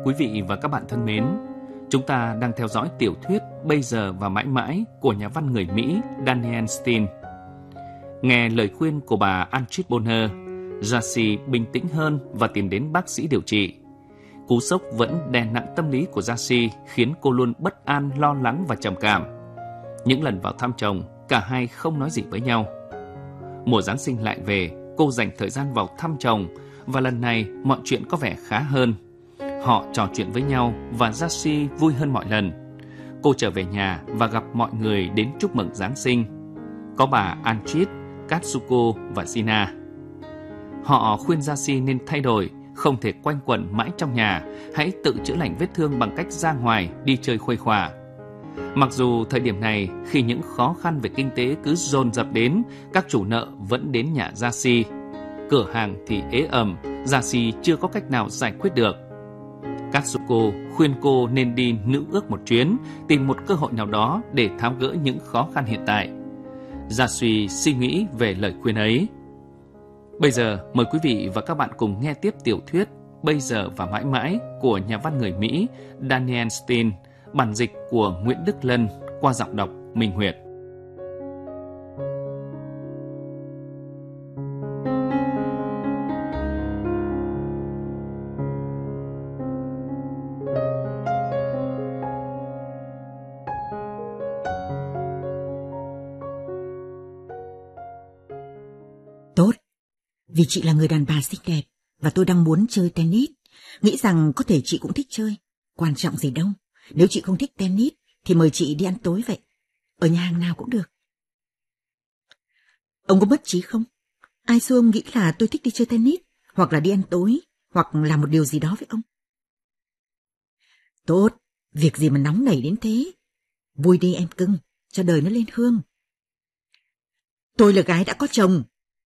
Quý vị và các bạn thân mến, chúng ta đang theo dõi tiểu thuyết Bây giờ và mãi mãi của nhà văn người Mỹ Danielle Steel. Nghe lời khuyên của bà Astrid Bonner, Jacy bình tĩnh hơn và tìm đến bác sĩ điều trị. Cú sốc vẫn đè nặng tâm lý của Jacy, khiến cô luôn bất an, lo lắng và trầm cảm. Những lần vào thăm chồng, cả hai không nói gì với nhau. Mùa Giáng sinh lại về, cô dành thời gian vào thăm chồng, và lần này mọi chuyện có vẻ khá hơn. Họ trò chuyện với nhau và Jacy vui hơn mọi lần. Cô trở về nhà và gặp mọi người đến chúc mừng Giáng sinh. Có bà Astrid, Katsuko và Gina. Họ khuyên Jacy nên thay đổi, không thể quanh quẩn mãi trong nhà, hãy tự chữa lành vết thương bằng cách ra ngoài, đi chơi khuây khỏa. Mặc dù thời điểm này, khi những khó khăn về kinh tế cứ dồn dập đến, các chủ nợ vẫn đến nhà Jacy. Cửa hàng thì ế ẩm, Jacy chưa có cách nào giải quyết được. Katsuko khuyên cô nên đi nữ ước một chuyến, tìm một cơ hội nào đó để tháo gỡ những khó khăn hiện tại. Jacy suy nghĩ về lời khuyên ấy. Bây giờ mời quý vị và các bạn cùng nghe tiếp tiểu thuyết Bây giờ và mãi mãi của nhà văn người Mỹ Danielle Steel, bản dịch của Nguyễn Đức Lân qua giọng đọc Minh Huyệt. Tốt, vì chị là người đàn bà xinh đẹp và tôi đang muốn chơi tennis. Nghĩ rằng có thể chị cũng thích chơi. Quan trọng gì đâu. Nếu chị không thích tennis thì mời chị đi ăn tối vậy. Ở nhà hàng nào cũng được. Ông có mất trí không? Ai xưa ông nghĩ là tôi thích đi chơi tennis, hoặc là đi ăn tối, hoặc làm một điều gì đó với ông? Tốt, việc gì mà nóng nảy đến thế. Vui đi em cưng, cho đời nó lên hương. Tôi là gái đã có chồng.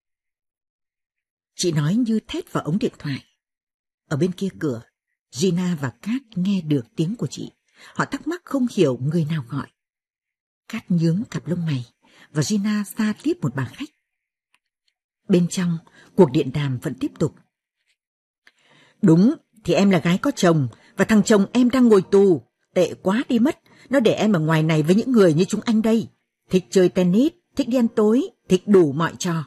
Chị nói như thét vào ống điện thoại. Ở bên kia cửa, Gina và Kat nghe được tiếng của chị. Họ thắc mắc không hiểu người nào gọi. Kat nhướng cặp lông mày và Gina xa tiếp một bà khách. Bên trong, cuộc điện đàm vẫn tiếp tục. Đúng, thì em là gái có chồng và thằng chồng em đang ngồi tù. Tệ quá đi mất, nó để em ở ngoài này với những người như chúng anh đây. Thích chơi tennis, thích đi ăn tối, thích đủ mọi trò.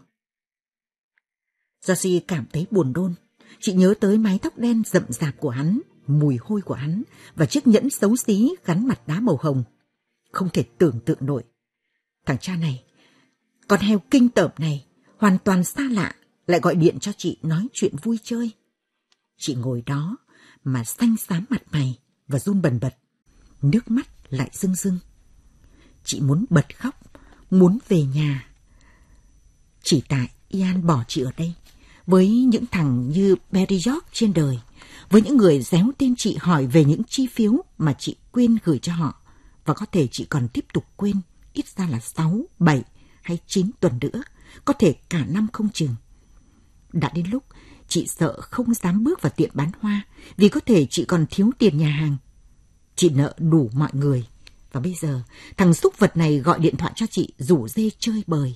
Jacy cảm thấy buồn nôn. Chị nhớ tới mái tóc đen rậm rạp của hắn, mùi hôi của hắn và chiếc nhẫn xấu xí gắn mặt đá màu hồng. Không thể tưởng tượng nổi. Thằng cha này, con heo kinh tởm này, hoàn toàn xa lạ, lại gọi điện cho chị nói chuyện vui chơi. Chị ngồi đó mà xanh xám mặt mày và run bần bật, nước mắt lại rưng rưng. Chị muốn bật khóc, muốn về nhà. Chỉ tại Ian bỏ chị ở đây, với những thằng như Barry York trên đời, với những người réo tên chị hỏi về những chi phiếu mà chị quên gửi cho họ, và có thể chị còn tiếp tục quên, ít ra là 6, 7 hay 9 tuần nữa, có thể cả năm không chừng. Đã đến lúc chị sợ không dám bước vào tiệm bán hoa, vì có thể chị còn thiếu tiền nhà hàng. Chị nợ đủ mọi người, và bây giờ thằng súc vật này gọi điện thoại cho chị rủ dê chơi bời.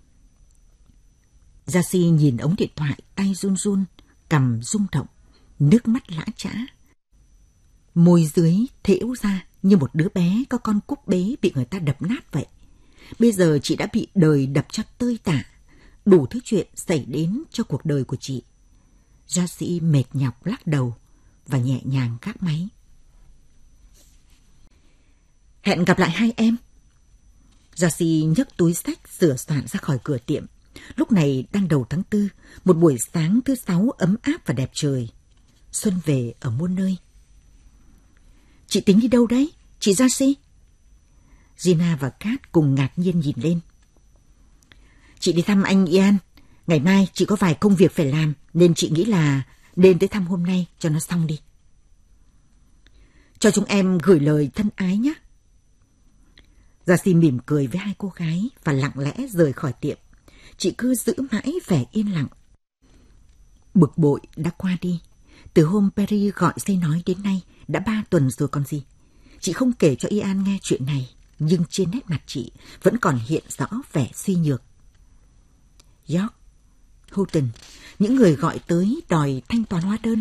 Jacy nhìn ống điện thoại, tay run run, cằm rung động, nước mắt lã chã. Môi dưới thễu ra như một đứa bé có con cúp bế bị người ta đập nát vậy. Bây giờ chị đã bị đời đập cho tơi tả, đủ thứ chuyện xảy đến cho cuộc đời của chị. Jacy mệt nhọc lắc đầu và nhẹ nhàng gác máy. Hẹn gặp lại hai em. Jacy nhấc túi xách sửa soạn ra khỏi cửa tiệm. Lúc này đang đầu tháng 4, một buổi sáng thứ 6 ấm áp và đẹp trời. Xuân về ở muôn nơi. Chị tính đi đâu đấy, chị Jacy? Gina và Kat cùng ngạc nhiên nhìn lên. Chị đi thăm anh Ian. Ngày mai chị có vài công việc phải làm, nên chị nghĩ là nên tới thăm hôm nay cho nó xong đi. Cho chúng em gửi lời thân ái nhé. Jacy mỉm cười với hai cô gái và lặng lẽ rời khỏi tiệm. Chị cứ giữ mãi vẻ yên lặng. Bực bội đã qua đi. Từ hôm Perry gọi dây nói đến nay đã 3 tuần rồi còn gì. Chị không kể cho Ian nghe chuyện này, nhưng trên nét mặt chị vẫn còn hiện rõ vẻ suy nhược. York, Houghton, những người gọi tới đòi thanh toán hóa đơn.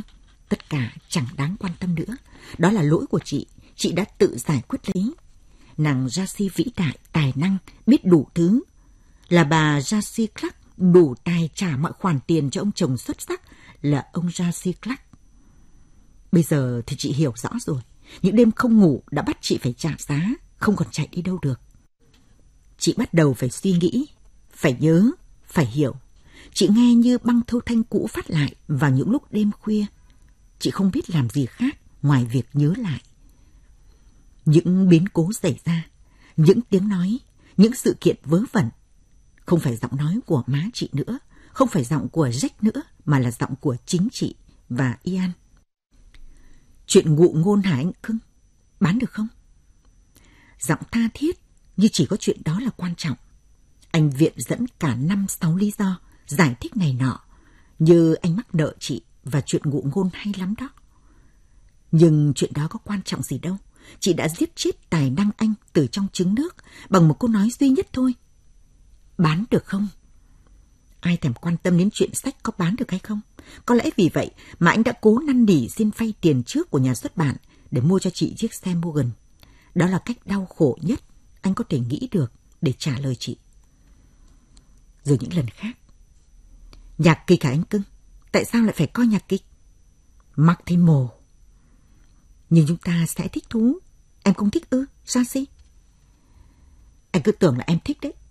Tất cả chẳng đáng quan tâm nữa. Đó là lỗi của chị đã tự giải quyết lấy. Nàng Darcy vĩ đại, tài năng, biết đủ thứ. Là bà Darcy Clark đủ tài trả mọi khoản tiền cho ông chồng xuất sắc là ông Darcy Clark. Bây giờ thì chị hiểu rõ rồi. Những đêm không ngủ đã bắt chị phải trả giá, không còn chạy đi đâu được. Chị bắt đầu phải suy nghĩ, phải nhớ, phải hiểu. Chị nghe như băng thâu thanh cũ phát lại vào những lúc đêm khuya. Chị không biết làm gì khác ngoài việc nhớ lại. Những biến cố xảy ra, những tiếng nói, những sự kiện vớ vẩn. Không phải giọng nói của má chị nữa, không phải giọng của Jack nữa, mà là giọng của chính chị và Ian. Chuyện ngụ ngôn hả anh cưng? Bán được không? Giọng tha thiết, như chỉ có chuyện đó là quan trọng. Anh viện dẫn cả 5-6 lý do, giải thích này nọ, như anh mắc nợ chị và chuyện ngụ ngôn hay lắm đó. Nhưng chuyện đó có quan trọng gì đâu. Chị đã giết chết tài năng anh từ trong trứng nước bằng một câu nói duy nhất thôi. Bán được không? Ai thèm quan tâm đến chuyện sách có bán được hay không? Có lẽ vì vậy mà anh đã cố năn nỉ xin vay tiền trước của nhà xuất bản để mua cho chị chiếc xe Morgan. Đó là cách đau khổ nhất anh có thể nghĩ được để trả lời chị. Rồi những lần khác. Nhạc kịch hả anh cưng? Tại sao lại phải coi nhạc kịch? Mặc thì mồ. Nhưng chúng ta sẽ thích thú. Em không thích ư, Darcy? Anh cứ tưởng là em thích đấy.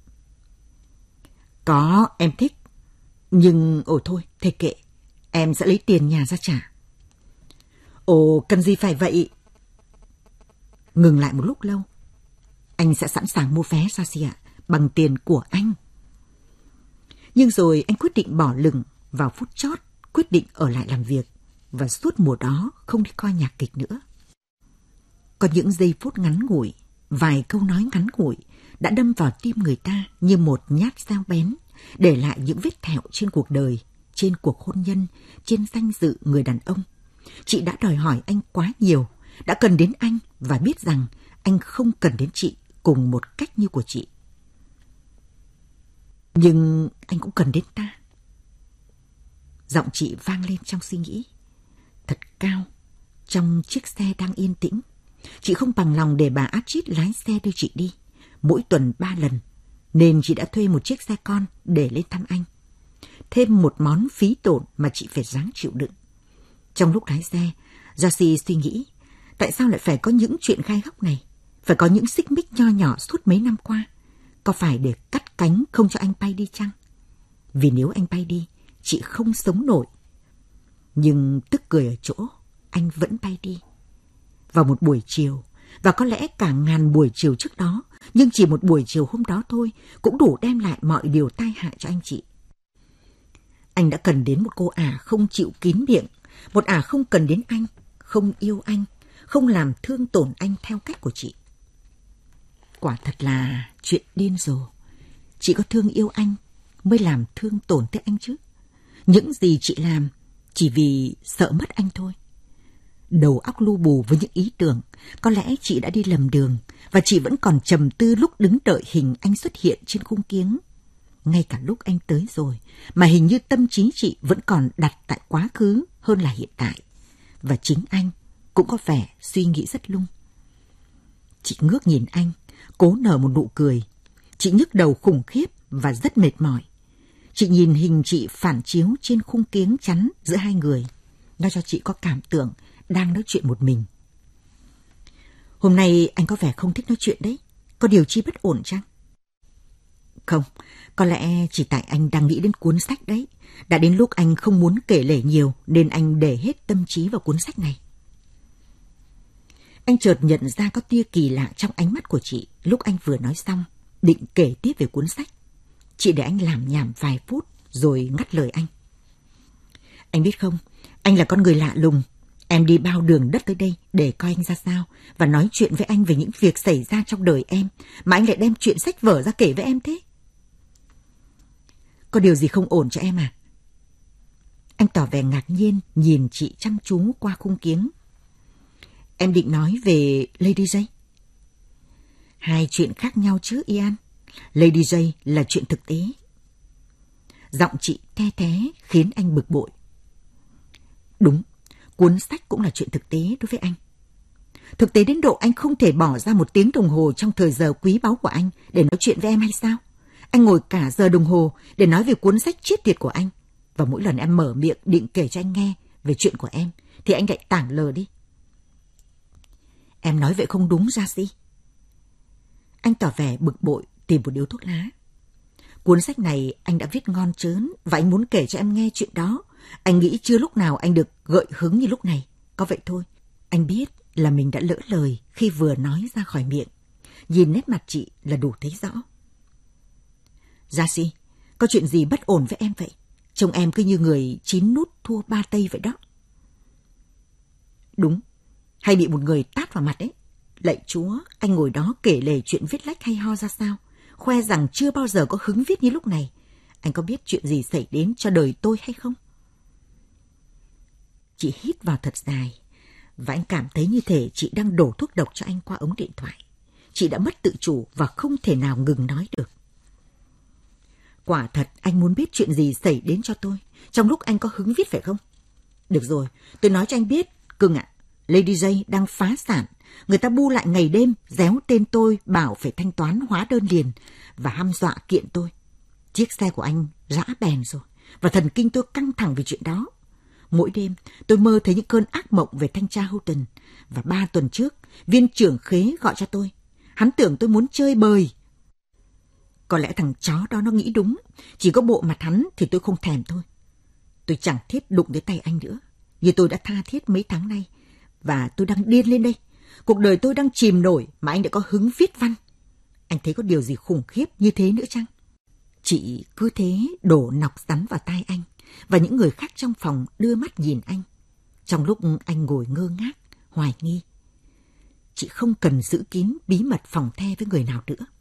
Có, em thích. Nhưng, thôi, thề kệ. Em sẽ lấy tiền nhà ra trả. Ồ, cần gì phải vậy? Ngừng lại một lúc lâu. Anh sẽ sẵn sàng mua vé, Darcy ạ, bằng tiền của anh. Nhưng rồi anh quyết định bỏ lửng vào phút chót, quyết định ở lại làm việc và suốt mùa đó không đi coi nhạc kịch nữa. Có những giây phút ngắn ngủi, vài câu nói ngắn ngủi đã đâm vào tim người ta như một nhát dao bén, để lại những vết thẹo trên cuộc đời, trên cuộc hôn nhân, trên danh dự người đàn ông. Chị đã đòi hỏi anh quá nhiều, đã cần đến anh và biết rằng anh không cần đến chị cùng một cách như của chị. Nhưng anh cũng cần đến ta. Giọng chị vang lên trong suy nghĩ. Thật cao, trong chiếc xe đang yên tĩnh. Chị không bằng lòng để bà Archie lái xe đưa chị đi, mỗi tuần 3 lần, nên chị đã thuê một chiếc xe con để lên thăm anh. Thêm một món phí tổn mà chị phải ráng chịu đựng. Trong lúc lái xe, Darcy suy nghĩ, tại sao lại phải có những chuyện gai góc này? Phải có những xích mích nho nhỏ suốt mấy năm qua? Có phải để cắt cánh không cho anh bay đi chăng? Vì nếu anh bay đi, chị không sống nổi. Nhưng tức cười ở chỗ, anh vẫn bay đi. Vào một buổi chiều, và có lẽ cả ngàn buổi chiều trước đó, nhưng chỉ một buổi chiều hôm đó thôi cũng đủ đem lại mọi điều tai hại cho anh chị. Anh đã cần đến một cô ả không chịu kín miệng, một ả không cần đến anh, không yêu anh, không làm thương tổn anh theo cách của chị. Quả thật là chuyện điên rồ. Chị có thương yêu anh mới làm thương tổn tới anh chứ. Những gì chị làm chỉ vì sợ mất anh thôi. Đầu óc lu bù với những ý tưởng, có lẽ chị đã đi lầm đường và chị vẫn còn trầm tư lúc đứng đợi hình anh xuất hiện trên khung kiếng. Ngay cả lúc anh tới rồi mà hình như tâm trí chị vẫn còn đặt tại quá khứ hơn là hiện tại. Và chính anh cũng có vẻ suy nghĩ rất lung. Chị ngước nhìn anh, cố nở một nụ cười. Chị nhức đầu khủng khiếp và rất mệt mỏi. Chị nhìn hình chị phản chiếu trên khung kiếng chắn giữa hai người. Nó cho chị có cảm tưởng đang nói chuyện một mình. Hôm nay anh có vẻ không thích nói chuyện đấy. Có điều chi bất ổn chăng? Không, có lẽ chỉ tại anh đang nghĩ đến cuốn sách đấy. Đã đến lúc anh không muốn kể lể nhiều nên anh để hết tâm trí vào cuốn sách này. Anh chợt nhận ra có tia kỳ lạ trong ánh mắt của chị lúc anh vừa nói xong, định kể tiếp về cuốn sách. Chị để anh làm nhảm vài phút rồi ngắt lời anh. Anh biết không, anh là con người lạ lùng. Em đi bao đường đất tới đây để coi anh ra sao và nói chuyện với anh về những việc xảy ra trong đời em, mà anh lại đem chuyện sách vở ra kể với em thế. Có điều gì không ổn cho em à? Anh tỏ vẻ ngạc nhiên nhìn chị chăm chú qua khung kiếng. Em định nói về Lady J? Hai chuyện khác nhau chứ Ian. Lady J là chuyện thực tế. Giọng chị the thé khiến anh bực bội. Đúng, Cuốn sách cũng là chuyện thực tế đối với anh. Thực tế đến độ anh không thể bỏ ra 1 tiếng đồng hồ trong thời giờ quý báu của anh để nói chuyện với em hay sao? Anh ngồi cả giờ đồng hồ để nói về cuốn sách chết tiệt của anh. Và mỗi lần em mở miệng định kể cho anh nghe về chuyện của em thì anh lại tảng lờ đi. Em nói vậy không đúng, Jacy. Anh tỏ vẻ bực bội tìm một điếu thuốc lá. Cuốn sách này anh đã viết ngon chớn và anh muốn kể cho em nghe chuyện đó. Anh nghĩ chưa lúc nào anh được gợi hứng như lúc này. Có vậy thôi. Anh biết là mình đã lỡ lời khi vừa nói ra khỏi miệng. Nhìn nét mặt chị là đủ thấy rõ. Jacy, có chuyện gì bất ổn với em vậy? Trông em cứ như người 9 nút thua 3 tây vậy đó. Đúng, hay bị một người tát vào mặt ấy. Lạy Chúa, anh ngồi đó kể lể chuyện viết lách hay ho ra sao, khoe rằng chưa bao giờ có hứng viết như lúc này. Anh có biết chuyện gì xảy đến cho đời tôi hay không? Chị hít vào thật dài, và anh cảm thấy như thể chị đang đổ thuốc độc cho anh qua ống điện thoại. Chị đã mất tự chủ và không thể nào ngừng nói được. Quả thật anh muốn biết chuyện gì xảy đến cho tôi, trong lúc anh có hứng viết phải không? Được rồi, tôi nói cho anh biết, cưng ạ. Lady J đang phá sản. Người ta bu lại ngày đêm, réo tên tôi bảo phải thanh toán hóa đơn liền và hăm dọa kiện tôi. Chiếc xe của anh rã bèn rồi, và thần kinh tôi căng thẳng vì chuyện đó. Mỗi đêm tôi mơ thấy những cơn ác mộng về thanh tra Houghton. Và 3 tuần trước, viên trưởng khế gọi cho tôi. Hắn tưởng tôi muốn chơi bời. Có lẽ thằng chó đó nó nghĩ đúng. Chỉ có bộ mặt hắn thì tôi không thèm thôi. Tôi chẳng thiết đụng tới tay anh nữa, như tôi đã tha thiết mấy tháng nay. Và tôi đang điên lên đây. Cuộc đời tôi đang chìm nổi mà anh đã có hứng viết văn. Anh thấy có điều gì khủng khiếp như thế nữa chăng? Chị cứ thế đổ nọc rắn vào tai anh, và những người khác trong phòng đưa mắt nhìn anh. Trong lúc anh ngồi ngơ ngác, hoài nghi. Chị không cần giữ kín bí mật phòng the với người nào nữa.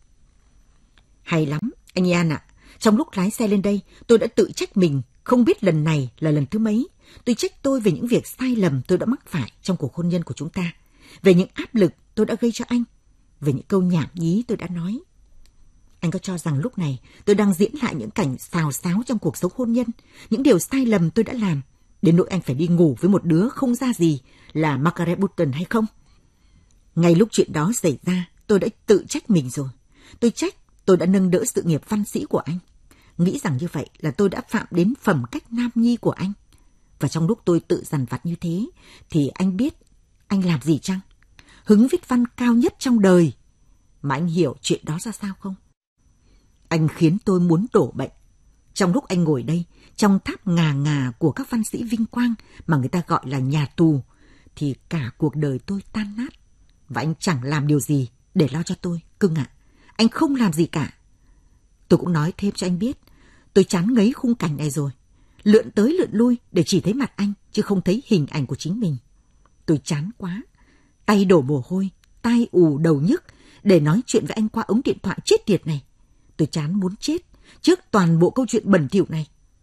Hay lắm, anh Ian ạ. Trong lúc lái xe lên đây, tôi đã tự trách mình, không biết lần này là lần thứ mấy. Tôi trách tôi về những việc sai lầm tôi đã mắc phải trong cuộc hôn nhân của chúng ta, về những áp lực tôi đã gây cho anh, về những câu nhảm nhí tôi đã nói. Anh có cho rằng lúc này tôi đang diễn lại những cảnh xào xáo trong cuộc sống hôn nhân, những điều sai lầm tôi đã làm, đến nỗi anh phải đi ngủ với một đứa không ra gì là Margaret Button hay không? Ngay lúc chuyện đó xảy ra, tôi đã tự trách mình rồi. Tôi trách tôi đã nâng đỡ sự nghiệp văn sĩ của anh, nghĩ rằng như vậy là tôi đã phạm đến phẩm cách nam nhi của anh. Và trong lúc tôi tự dằn vặt như thế, thì anh biết anh làm gì chăng? Hứng viết văn cao nhất trong đời. Mà anh hiểu chuyện đó ra sao không? Anh khiến tôi muốn đổ bệnh. Trong lúc anh ngồi đây, trong tháp ngà ngà của các văn sĩ vinh quang mà người ta gọi là nhà tù, thì cả cuộc đời tôi tan nát. Và anh chẳng làm điều gì để lo cho tôi, cưng ạ. Anh không làm gì cả. Tôi cũng nói thêm cho anh biết, tôi chán ngấy khung cảnh này rồi. Lượn tới lượn lui để chỉ thấy mặt anh, chứ không thấy hình ảnh của chính mình. Tôi chán quá. Tay đổ mồ hôi, tai ù đầu nhức để nói chuyện với anh qua ống điện thoại chết tiệt này. Tôi chán muốn chết trước toàn bộ câu chuyện bẩn thỉu này.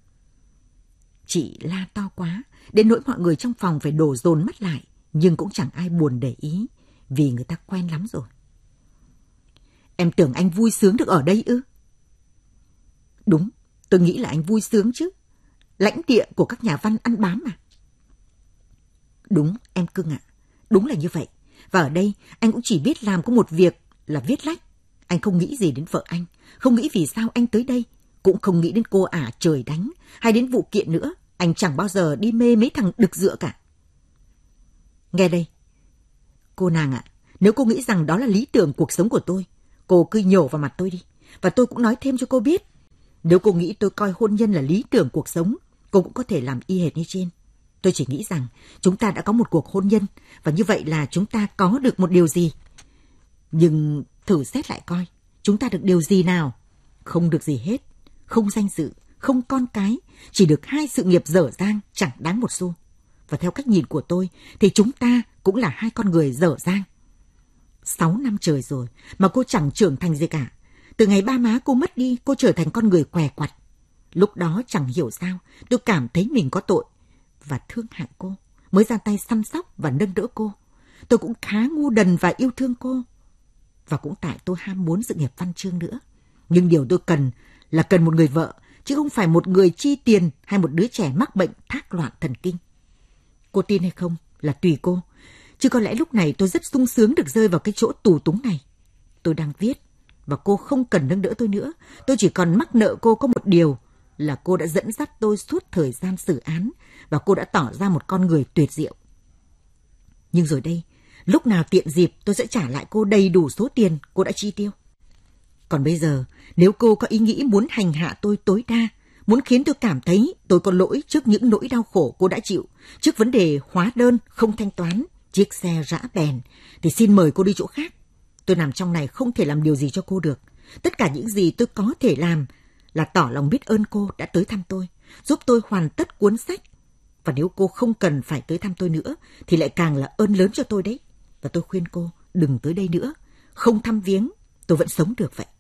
Chị la to quá, đến nỗi mọi người trong phòng phải đổ dồn mắt lại, nhưng cũng chẳng ai buồn để ý, vì người ta quen lắm rồi. Em tưởng anh vui sướng được ở đây ư? Đúng, tôi nghĩ là anh vui sướng chứ. Lãnh địa của các nhà văn ăn bám mà. Đúng, em cưng ạ. Đúng là như vậy. Và ở đây, anh cũng chỉ biết làm có một việc là viết lách. Anh không nghĩ gì đến vợ anh, không nghĩ vì sao anh tới đây, cũng không nghĩ đến cô ả trời đánh, hay đến vụ kiện nữa. Anh chẳng bao giờ đi mê mấy thằng đực dựa cả. Nghe đây, cô nàng ạ, nếu cô nghĩ rằng đó là lý tưởng cuộc sống của tôi, cô cứ nhổ vào mặt tôi đi. Và tôi cũng nói thêm cho cô biết, nếu cô nghĩ tôi coi hôn nhân là lý tưởng cuộc sống, cô cũng có thể làm y hệt như trên. Tôi chỉ nghĩ rằng chúng ta đã có một cuộc hôn nhân, và như vậy là chúng ta có được một điều gì. Nhưng thử xét lại coi, chúng ta được điều gì nào? Không được gì hết. Không danh dự, không con cái, chỉ được 2 sự nghiệp dở dang chẳng đáng một xu. Và theo cách nhìn của tôi thì chúng ta cũng là 2 con người dở dang. 6 năm trời rồi mà cô chẳng trưởng thành gì cả. Từ ngày ba má cô mất đi, cô trở thành con người què quặt. Lúc đó chẳng hiểu sao tôi cảm thấy mình có tội và thương hại cô, mới ra tay săn sóc và nâng đỡ cô. Tôi cũng khá ngu đần và yêu thương cô. Và cũng tại tôi ham muốn sự nghiệp văn chương nữa. Nhưng điều tôi cần là cần một người vợ, chứ không phải một người chi tiền hay một đứa trẻ mắc bệnh thác loạn thần kinh. Cô tin hay không là tùy cô. Chứ có lẽ lúc này tôi rất sung sướng được rơi vào cái chỗ tù túng này. Tôi đang viết và cô không cần nâng đỡ tôi nữa. Tôi chỉ còn mắc nợ cô có một điều là cô đã dẫn dắt tôi suốt thời gian xử án và cô đã tỏ ra một con người tuyệt diệu. Nhưng rồi đây, lúc nào tiện dịp tôi sẽ trả lại cô đầy đủ số tiền cô đã chi tiêu. Còn bây giờ, nếu cô có ý nghĩ muốn hành hạ tôi tối đa, muốn khiến tôi cảm thấy tôi có lỗi trước những nỗi đau khổ cô đã chịu, trước vấn đề hóa đơn không thanh toán, chiếc xe rã bèn, thì xin mời cô đi chỗ khác. Tôi nằm trong này không thể làm điều gì cho cô được. Tất cả những gì tôi có thể làm là tỏ lòng biết ơn cô đã tới thăm tôi, giúp tôi hoàn tất cuốn sách. Và nếu cô không cần phải tới thăm tôi nữa, thì lại càng là ơn lớn cho tôi đấy. Và tôi khuyên cô đừng tới đây nữa, không thăm viếng, tôi vẫn sống được vậy.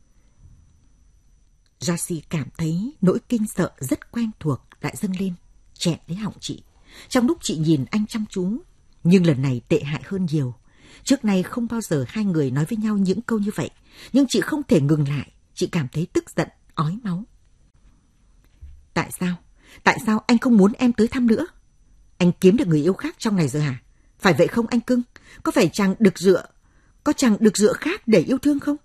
Jacy cảm thấy nỗi kinh sợ rất quen thuộc lại dâng lên, chẹn lấy họng chị. Trong lúc chị nhìn anh chăm chú, nhưng lần này tệ hại hơn nhiều. Trước nay không bao giờ hai người nói với nhau những câu như vậy, nhưng chị không thể ngừng lại. Chị cảm thấy tức giận, ói máu. Tại sao? Tại sao anh không muốn em tới thăm nữa? Anh kiếm được người yêu khác trong này rồi hả? Phải vậy không anh cưng? Có phải chàng được dựa khác để yêu thương không?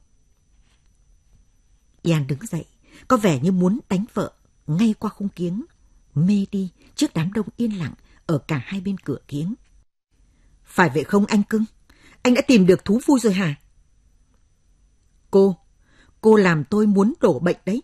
Ian đứng dậy, có vẻ như muốn đánh vợ ngay qua khung kiếng, mê đi trước đám đông yên lặng ở cả hai bên cửa kiếng. Phải vậy không anh cưng? Anh đã tìm được thú vui rồi hả? Cô làm tôi muốn đổ bệnh đấy.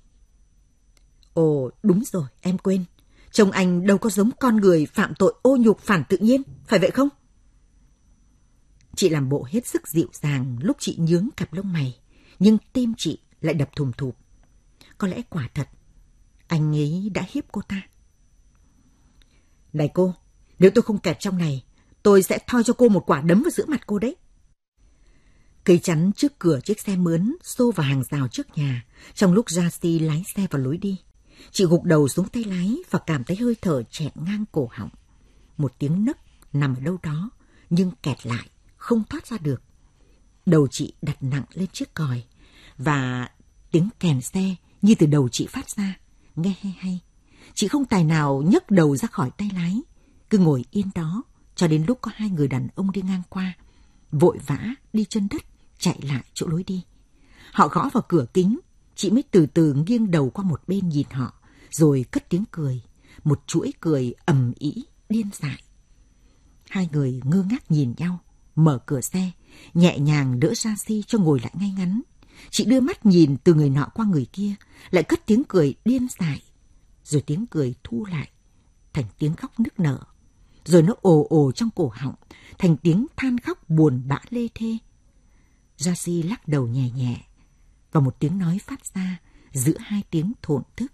Ồ, đúng rồi, em quên. Chồng anh đâu có giống con người phạm tội ô nhục phản tự nhiên, phải vậy không? Chị làm bộ hết sức dịu dàng lúc chị nhướng cặp lông mày, nhưng tim chị lại đập thùm thụp. Có lẽ quả thật, anh ấy đã hiếp cô ta. Này cô, nếu tôi không kẹt trong này, tôi sẽ thoi cho cô một quả đấm vào giữa mặt cô đấy. Cây chắn trước cửa chiếc xe mướn xô vào hàng rào trước nhà, trong lúc Jacy lái xe vào lối đi. Chị gục đầu xuống tay lái và cảm thấy hơi thở chẹn ngang cổ họng. Một tiếng nấc nằm ở đâu đó, nhưng kẹt lại, không thoát ra được. Đầu chị đặt nặng lên chiếc còi, và tiếng kèn xe như từ đầu chị phát ra, nghe hay. Chị không tài nào nhấc đầu ra khỏi tay lái, cứ ngồi yên đó cho đến lúc có hai người đàn ông đi ngang qua, vội vã đi chân đất chạy lại chỗ lối đi. Họ gõ vào cửa kính, chị mới từ từ nghiêng đầu qua một bên nhìn họ, rồi cất tiếng cười, một chuỗi cười ầm ĩ điên dại. Hai người ngơ ngác nhìn nhau, mở cửa xe, nhẹ nhàng đỡ Jacy cho ngồi lại ngay ngắn. Chị đưa mắt nhìn từ người nọ qua người kia, lại cất tiếng cười điên dại, rồi tiếng cười thu lại thành tiếng khóc nức nở, rồi nó ồ ồ trong cổ họng thành tiếng than khóc buồn bã lê thê. Jacy lắc đầu nhẹ nhẹ, và một tiếng nói phát ra giữa hai tiếng thổn thức.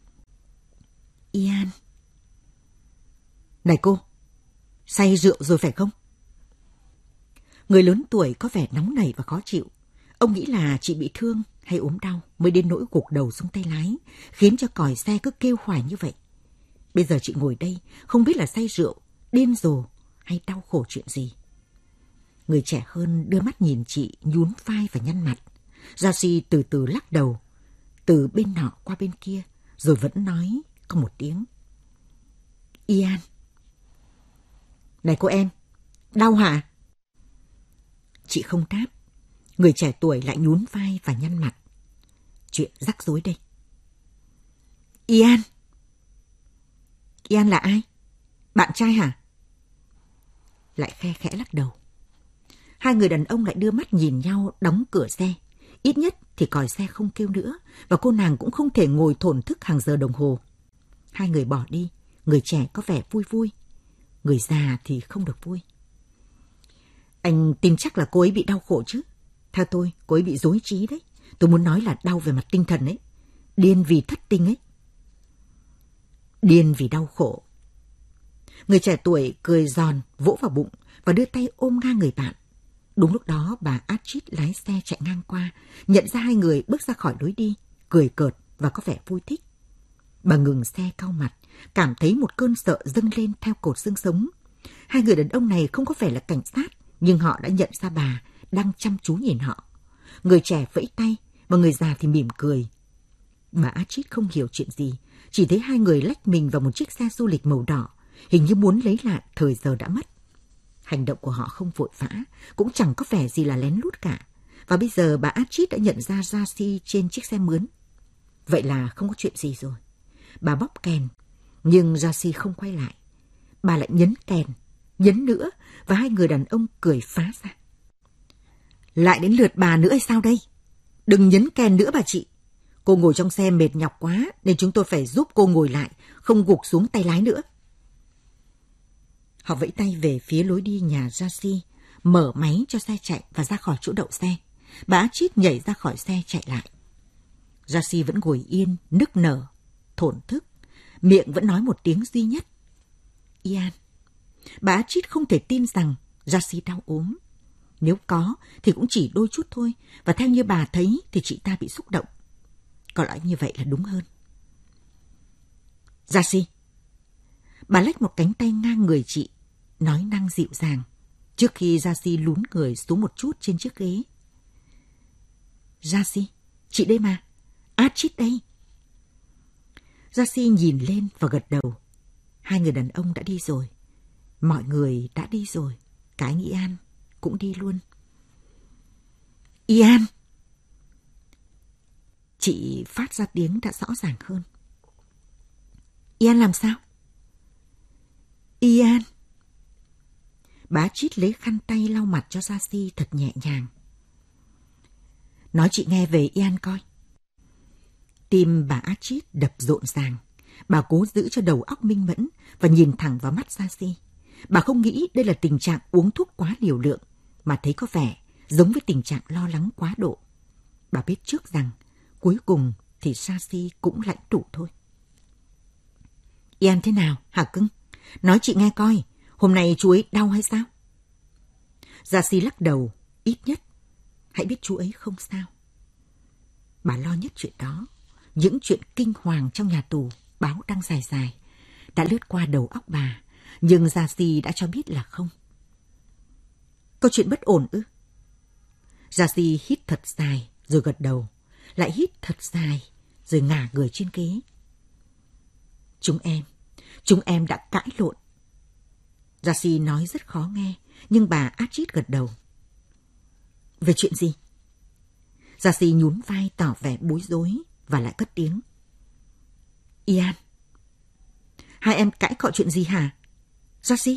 Ian. Này cô, say rượu rồi phải không? Người lớn tuổi có vẻ nóng nảy và khó chịu. Ông nghĩ là chị bị thương hay ốm đau mới đến nỗi gục đầu xuống tay lái, khiến cho còi xe cứ kêu hoài như vậy. Bây giờ chị ngồi đây, không biết là say rượu, điên rồ hay đau khổ chuyện gì. Người trẻ hơn đưa mắt nhìn chị, nhún vai và nhăn mặt. Jacy từ từ lắc đầu, từ bên nọ qua bên kia, rồi vẫn nói có một tiếng. Ian. Này cô em, đau hả? Chị không đáp. Người trẻ tuổi lại nhún vai và nhăn mặt. Chuyện rắc rối đây. Ian. Ian là ai? Bạn trai hả? Lại khe khẽ lắc đầu. Hai người đàn ông lại đưa mắt nhìn nhau đóng cửa xe. Ít nhất thì còi xe không kêu nữa, và cô nàng cũng không thể ngồi thổn thức hàng giờ đồng hồ. Hai người bỏ đi, người trẻ có vẻ vui vui, người già thì không được vui. Anh tin chắc là cô ấy bị đau khổ chứ? Theo tôi, cô ấy bị rối trí đấy. Tôi muốn nói là đau về mặt tinh thần ấy. Điên vì thất tình ấy. Điên vì đau khổ. Người trẻ tuổi cười giòn, vỗ vào bụng và đưa tay ôm ngang người bạn. Đúng lúc đó bà Archie lái xe chạy ngang qua, nhận ra hai người bước ra khỏi lối đi, cười cợt và có vẻ vui thích. Bà ngừng xe cau mặt, cảm thấy một cơn sợ dâng lên theo cột xương sống. Hai người đàn ông này không có vẻ là cảnh sát, nhưng họ đã nhận ra bà đang chăm chú nhìn họ. Người trẻ vẫy tay và người già thì mỉm cười. Bà Archie không hiểu chuyện gì, chỉ thấy hai người lách mình vào một chiếc xe du lịch màu đỏ. hình như muốn lấy lại thời giờ đã mất. Hành động của họ không vội vã, cũng chẳng có vẻ gì là lén lút cả. Và bây giờ bà Astrid đã nhận ra Darcy trên chiếc xe mướn. Vậy là không có chuyện gì rồi. Bà bóp kèn, nhưng Darcy không quay lại. Bà lại nhấn kèn, nhấn nữa, và hai người đàn ông cười phá ra. Lại đến lượt bà nữa hay sao đây? Đừng nhấn kèn nữa bà chị. Cô ngồi trong xe mệt nhọc quá, nên chúng tôi phải giúp cô ngồi lại, không gục xuống tay lái nữa. Họ vẫy tay về phía lối đi nhà Darcy, mở máy cho xe chạy và ra khỏi chỗ đậu xe. Bà Astrid nhảy ra khỏi xe chạy lại. Darcy vẫn ngồi yên, nức nở, thổn thức, miệng vẫn nói một tiếng duy nhất. Ian. Bà Astrid không thể tin rằng Darcy đau ốm. Nếu có thì cũng chỉ đôi chút thôi, và theo như bà thấy thì chị ta bị xúc động. Có lẽ như vậy là đúng hơn. Darcy. Bà lách một cánh tay ngang người chị, nói năng dịu dàng, trước khi Darcy lún người xuống một chút trên chiếc ghế. Darcy, chị đây mà. Astrid đây. Darcy nhìn lên và gật đầu. Hai người đàn ông đã đi rồi. Mọi người đã đi rồi. Cả anh Ian cũng đi luôn. Ian! Chị phát ra tiếng đã rõ ràng hơn. Ian làm sao? Ian! Bà Astrid lấy khăn tay lau mặt cho Darcy thật nhẹ nhàng. Nói chị nghe về Ian coi. Tim bà Astrid đập rộn ràng. Bà cố giữ cho đầu óc minh mẫn và nhìn thẳng vào mắt Darcy. Bà không nghĩ đây là tình trạng uống thuốc quá liều lượng, mà thấy có vẻ giống với tình trạng lo lắng quá độ. Bà biết trước rằng cuối cùng thì Darcy cũng lãnh tụ thôi. Ian thế nào hả cưng? Nói chị nghe coi, hôm nay chú ấy đau hay sao? Darcy lắc đầu, ít nhất hãy biết chú ấy không sao. Bà lo nhất chuyện đó. Những chuyện kinh hoàng trong nhà tù, báo đăng dài dài, đã lướt qua đầu óc bà, nhưng Darcy đã cho biết là không. Có chuyện bất ổn ư? Darcy hít thật dài, rồi gật đầu, lại hít thật dài, rồi ngả người trên ghế. Chúng em đã cãi lộn. Darcy nói rất khó nghe, nhưng bà Astrid gật đầu. Về chuyện gì? Darcy nhún vai tỏ vẻ bối rối và lại cất tiếng. Ian, hai em cãi cọ chuyện gì hả? Darcy?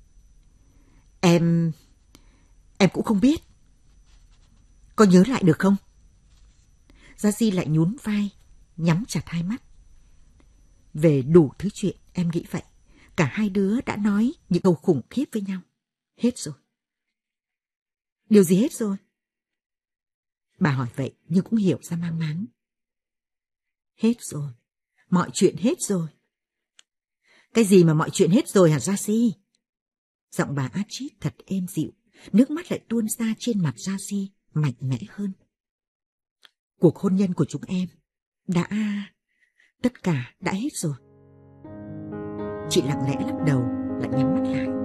Em cũng không biết. Có nhớ lại được không? Darcy lại nhún vai, nhắm chặt hai mắt. Về đủ thứ chuyện, em nghĩ vậy. Cả hai đứa đã nói những câu khủng khiếp với nhau. Hết rồi. Điều gì hết rồi? Bà hỏi vậy nhưng cũng hiểu ra mang máng. Hết rồi. Mọi chuyện hết rồi. Cái gì mà mọi chuyện hết rồi hả Darcy? Giọng bà Astrid thật êm dịu. Nước mắt lại tuôn ra trên mặt Darcy mạnh mẽ hơn. Cuộc hôn nhân của chúng em tất cả đã hết rồi. Chị lặng lẽ lắc đầu, lại nhắm mắt lại.